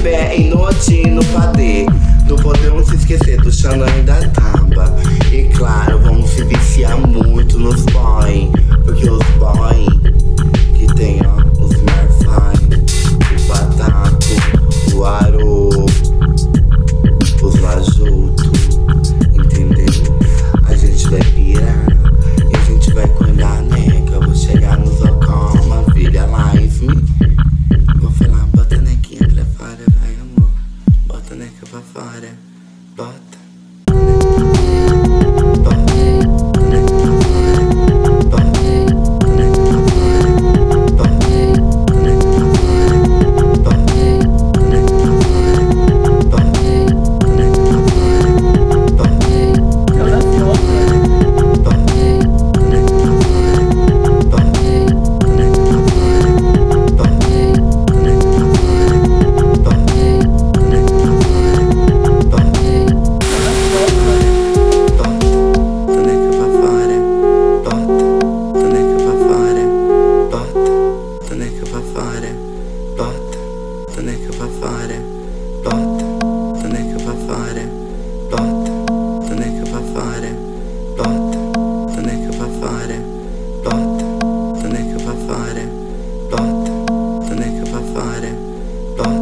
pé em noite no padê. Não podemos se esquecer do Xandão e da Tamba. E claro, vamos se viciar muito nos boy, porque os boy que tem, ó, os Marfine, o Pataco, o Aro, os Lajuto, entendeu? A gente vai pirar e a gente vai cuidar, né? Que eu vou chegar nos Ocoma, filha live. Vou falar, bota a nequinha pra fora, vai amor. Bota a neca pra fora, bota. Neca pra fora, bota, neca pra fora, bota, neca pra fora, bota, neca pra fora, bota, neca pra fora, bota, neca pra fora, bota.